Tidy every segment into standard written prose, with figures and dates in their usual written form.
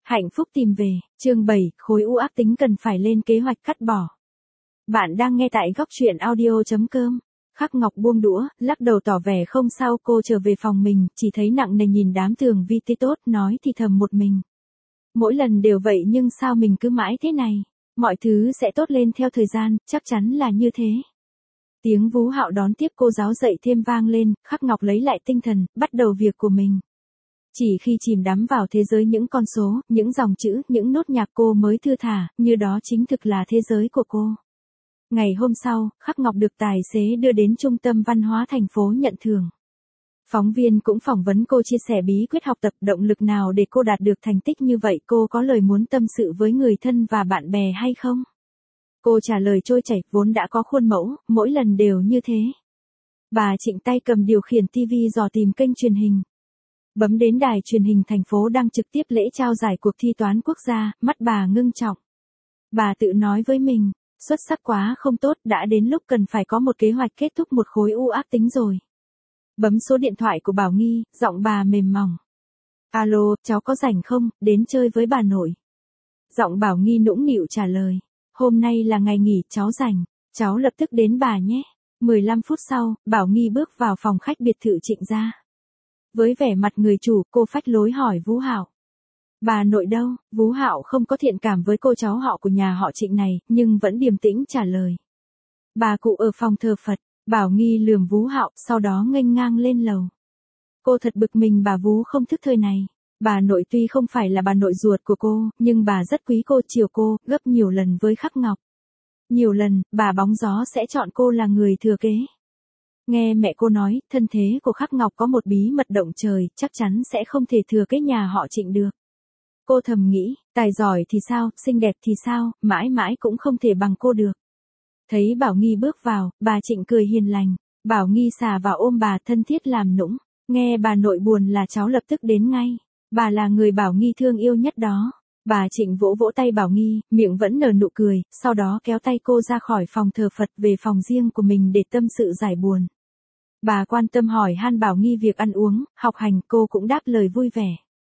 Hạnh phúc tìm về, chương 7, khối u ác tính cần phải lên kế hoạch cắt bỏ. Bạn đang nghe tại góc chuyện audio.com. Khắc Ngọc buông đũa, lắc đầu tỏ vẻ không sao. Cô trở về phòng mình, chỉ thấy nặng nề nhìn đám tường vi tê tốt, nói thì thầm một mình. Mỗi lần đều vậy nhưng sao mình cứ mãi thế này? Mọi thứ sẽ tốt lên theo thời gian, chắc chắn là như thế. Tiếng Vú Hạo đón tiếp cô giáo dậy thêm vang lên, Khắc Ngọc lấy lại tinh thần, bắt đầu việc của mình. Chỉ khi chìm đắm vào thế giới những con số, những dòng chữ, những nốt nhạc cô mới thư thả, như đó chính thực là thế giới của cô. Ngày hôm sau, Khắc Ngọc được tài xế đưa đến Trung tâm Văn hóa thành phố nhận thưởng. Phóng viên cũng phỏng vấn cô chia sẻ bí quyết học tập, động lực nào để cô đạt được thành tích như vậy. Cô có lời muốn tâm sự với người thân và bạn bè hay không? Cô trả lời trôi chảy, vốn đã có khuôn mẫu, mỗi lần đều như thế. Bà Trịnh tay cầm điều khiển TV dò tìm kênh truyền hình. Bấm đến đài truyền hình thành phố đang trực tiếp lễ trao giải cuộc thi toán quốc gia, mắt bà ngưng trọng. Bà tự nói với mình, xuất sắc quá không tốt, đã đến lúc cần phải có một kế hoạch kết thúc một khối u ác tính rồi. Bấm số điện thoại của Bảo Nghi, giọng bà mềm mỏng. Alo, cháu có rảnh không, đến chơi với bà nội. Giọng Bảo Nghi nũng nịu trả lời, hôm nay là ngày nghỉ, cháu rảnh, cháu lập tức đến bà nhé. 15 phút sau, Bảo Nghi bước vào phòng khách biệt thự Trịnh gia. Với vẻ mặt người chủ, cô phách lối hỏi Vú Hạo. Bà nội đâu? Vú Hạo không có thiện cảm với cô cháu họ của nhà họ Trịnh này, nhưng vẫn điềm tĩnh trả lời. Bà cụ ở phòng thờ Phật. Bảo Nghi lườm Vú Hạo, sau đó nghênh ngang lên lầu. Cô thật bực mình bà Vú không thức thời này. Bà nội tuy không phải là bà nội ruột của cô, nhưng bà rất quý cô, chiều cô, gấp nhiều lần với Khắc Ngọc. Nhiều lần, bà bóng gió sẽ chọn cô là người thừa kế. Nghe mẹ cô nói, thân thế của Khắc Ngọc có một bí mật động trời, chắc chắn sẽ không thể thừa kế nhà họ Trịnh được. Cô thầm nghĩ, tài giỏi thì sao, xinh đẹp thì sao, mãi mãi cũng không thể bằng cô được. Thấy Bảo Nghi bước vào, bà Trịnh cười hiền lành. Bảo Nghi xà vào ôm bà thân thiết làm nũng. Nghe bà nội buồn là cháu lập tức đến ngay. Bà là người Bảo Nghi thương yêu nhất đó. Bà Trịnh vỗ vỗ tay Bảo Nghi, miệng vẫn nở nụ cười, sau đó kéo tay cô ra khỏi phòng thờ Phật về phòng riêng của mình để tâm sự giải buồn. Bà quan tâm hỏi han Bảo Nghi việc ăn uống, học hành, cô cũng đáp lời vui vẻ.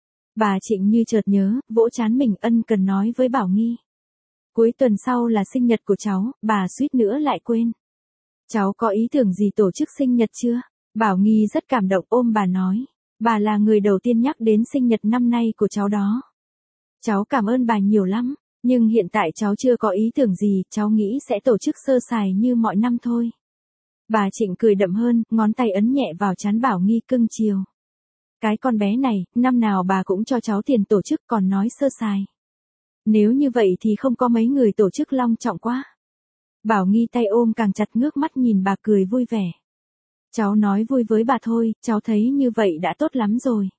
Bà Trịnh như chợt nhớ, vỗ trán mình, ân cần nói với Bảo Nghi. Cuối tuần sau là sinh nhật của cháu, bà suýt nữa lại quên. Cháu có ý tưởng gì tổ chức sinh nhật chưa? Bảo Nghi rất cảm động ôm bà nói. Bà là người đầu tiên nhắc đến sinh nhật năm nay của cháu đó. Cháu cảm ơn bà nhiều lắm, nhưng hiện tại cháu chưa có ý tưởng gì, cháu nghĩ sẽ tổ chức sơ sài như mọi năm thôi. Bà Trịnh cười đậm hơn, ngón tay ấn nhẹ vào trán Bảo Nghi cưng chiều. Cái con bé này, năm nào bà cũng cho cháu tiền tổ chức còn nói sơ sài. Nếu như vậy thì không có mấy người tổ chức long trọng quá. Bảo Nghi tay ôm càng chặt, ngước mắt nhìn bà cười vui vẻ. Cháu nói vui với bà thôi, cháu thấy như vậy đã tốt lắm rồi.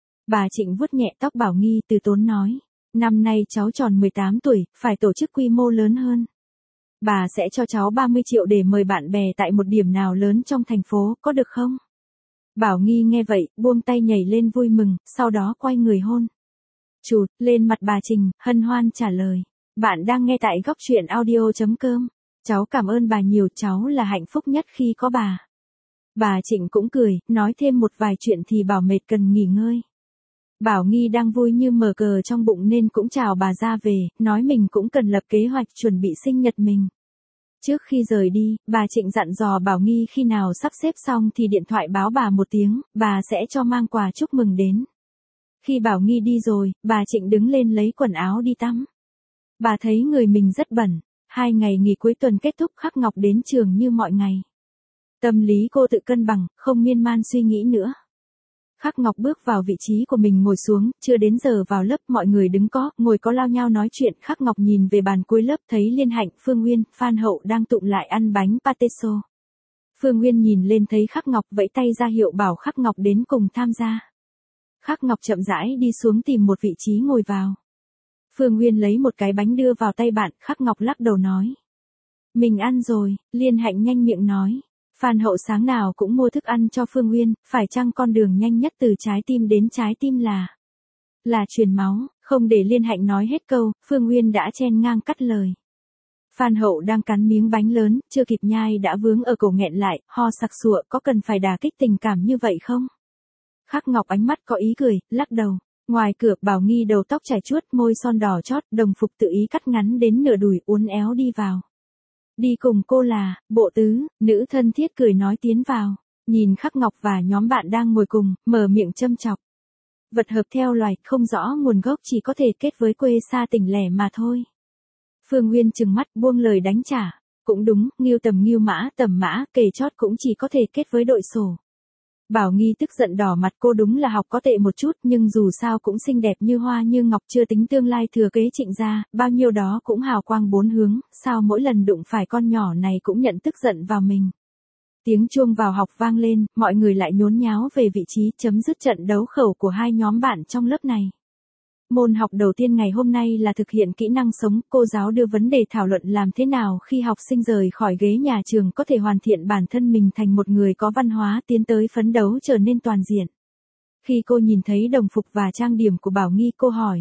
Bà Trịnh vuốt nhẹ tóc Bảo Nghi từ tốn nói. Năm nay cháu tròn 18 tuổi, phải tổ chức quy mô lớn hơn. Bà sẽ cho cháu 30 triệu để mời bạn bè tại một điểm nào lớn trong thành phố, có được không? Bảo Nghi nghe vậy, buông tay nhảy lên vui mừng, sau đó quay người hôn. Chụt lên mặt bà Trịnh, hân hoan trả lời. Bạn đang nghe tại góc chuyện audio.com. Cháu cảm ơn bà nhiều, cháu là hạnh phúc nhất khi có bà. Bà Trịnh cũng cười, nói thêm một vài chuyện thì bảo mệt cần nghỉ ngơi. Bảo Nghi đang vui như mở cờ trong bụng nên cũng chào bà ra về, nói mình cũng cần lập kế hoạch chuẩn bị sinh nhật mình. Trước khi rời đi, bà Trịnh dặn dò Bảo Nghi khi nào sắp xếp xong thì điện thoại báo bà một tiếng, bà sẽ cho mang quà chúc mừng đến. Khi Bảo Nghi đi rồi, bà Trịnh đứng lên lấy quần áo đi tắm. Bà thấy người mình rất bẩn. 2 ngày nghỉ cuối tuần kết thúc, Khắc Ngọc đến trường như mọi ngày. Tâm lý cô tự cân bằng, không miên man suy nghĩ nữa. Khắc Ngọc bước vào vị trí của mình ngồi xuống, chưa đến giờ vào lớp, mọi người đứng ngồi có lao nhau nói chuyện. Khắc Ngọc nhìn về bàn cuối lớp thấy Liên Hạnh, Phương Nguyên, Phan Hậu đang tụng lại ăn bánh pate xô. Phương Nguyên nhìn lên thấy Khắc Ngọc vẫy tay ra hiệu bảo Khắc Ngọc đến cùng tham gia. Khắc Ngọc chậm rãi đi xuống tìm một vị trí ngồi vào. Phương Nguyên lấy một cái bánh đưa vào tay bạn, Khắc Ngọc lắc đầu nói. Mình ăn rồi, Liên Hạnh nhanh miệng nói. Phan Hậu sáng nào cũng mua thức ăn cho Phương Nguyên, phải chăng con đường nhanh nhất từ trái tim đến trái tim là truyền máu, không để Liên Hạnh nói hết câu, Phương Nguyên đã chen ngang cắt lời. Phan Hậu đang cắn miếng bánh lớn, chưa kịp nhai đã vướng ở cổ nghẹn lại, ho sặc sụa, có cần phải đả kích tình cảm như vậy không? Khắc Ngọc ánh mắt có ý cười, lắc đầu. Ngoài cửa, Bảo Nghi đầu tóc chải chuốt, môi son đỏ chót, đồng phục tự ý cắt ngắn đến nửa đùi, uốn éo đi vào. Đi cùng cô là, Bộ Tứ, nữ thân thiết cười nói tiến vào, nhìn Khắc Ngọc và nhóm bạn đang ngồi cùng, mở miệng châm chọc. Vật hợp theo loài, không rõ nguồn gốc chỉ có thể kết với quê xa tỉnh lẻ mà thôi. Phương Uyên trừng mắt buông lời đánh trả. Cũng đúng, Ngưu Tầm Ngưu Mã Tầm Mã, kề chót cũng chỉ có thể kết với đội sổ. Bảo Nghi tức giận đỏ mặt, cô đúng là học có tệ một chút nhưng dù sao cũng xinh đẹp như hoa như ngọc, chưa tính tương lai thừa kế Trịnh gia, bao nhiêu đó cũng hào quang bốn hướng, sao mỗi lần đụng phải con nhỏ này cũng nhận tức giận vào mình. Tiếng chuông vào học vang lên, mọi người lại nhốn nháo về vị trí, chấm dứt trận đấu khẩu của hai nhóm bạn trong lớp này. Môn học đầu tiên ngày hôm nay là thực hiện kỹ năng sống, cô giáo đưa vấn đề thảo luận làm thế nào khi học sinh rời khỏi ghế nhà trường có thể hoàn thiện bản thân mình thành một người có văn hóa, tiến tới phấn đấu trở nên toàn diện. Khi cô nhìn thấy đồng phục và trang điểm của Bảo Nghi, cô hỏi.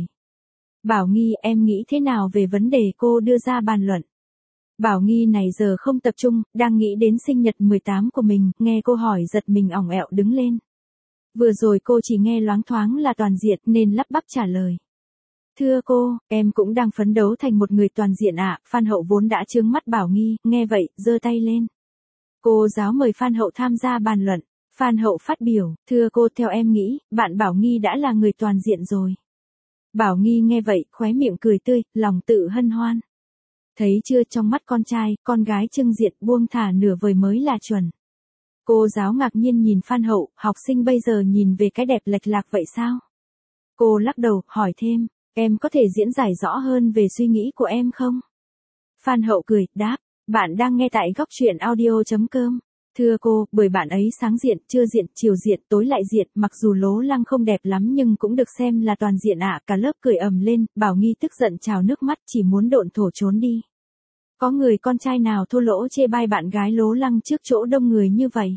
Bảo Nghi, em nghĩ thế nào về vấn đề cô đưa ra bàn luận? Bảo Nghi này giờ không tập trung, đang nghĩ đến sinh nhật 18 của mình, nghe cô hỏi giật mình ỏng ẹo đứng lên. Vừa rồi cô chỉ nghe loáng thoáng là toàn diện nên lắp bắp trả lời. Thưa cô, em cũng đang phấn đấu thành một người toàn diện ạ. Phan Hậu vốn đã trướng mắt Bảo Nghi, nghe vậy, giơ tay lên. Cô giáo mời Phan Hậu tham gia bàn luận. Phan Hậu phát biểu, thưa cô, theo em nghĩ, bạn Bảo Nghi đã là người toàn diện rồi. Bảo Nghi nghe vậy, khóe miệng cười tươi, lòng tự hân hoan. Thấy chưa, trong mắt con trai, con gái trưng diện buông thả nửa vời mới là chuẩn. Cô giáo ngạc nhiên nhìn Phan Hậu, học sinh bây giờ nhìn về cái đẹp lệch lạc vậy sao? Cô lắc đầu, hỏi thêm, em có thể diễn giải rõ hơn về suy nghĩ của em không? Phan Hậu cười, đáp, bạn đang nghe tại góc truyện audio.com. Thưa cô, bởi bạn ấy sáng diện, trưa diện, chiều diện, tối lại diện, mặc dù lố lăng không đẹp lắm nhưng cũng được xem là toàn diện ạ. Cả lớp cười ầm lên, Bảo Nghi tức giận trào nước mắt, chỉ muốn độn thổ trốn đi. Có người con trai nào thô lỗ chê bai bạn gái lố lăng trước chỗ đông người như vậy?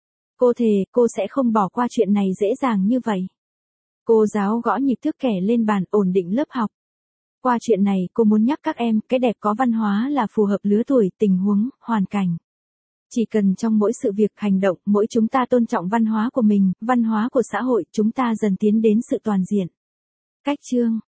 Cô thề, cô sẽ không bỏ qua chuyện này dễ dàng như vậy. Cô giáo gõ nhịp thước kẻ lên bàn, ổn định lớp học. Qua chuyện này, cô muốn nhắc các em, cái đẹp có văn hóa là phù hợp lứa tuổi, tình huống, hoàn cảnh. Chỉ cần trong mỗi sự việc, hành động, mỗi chúng ta tôn trọng văn hóa của mình, văn hóa của xã hội, chúng ta dần tiến đến sự toàn diện. Cách chương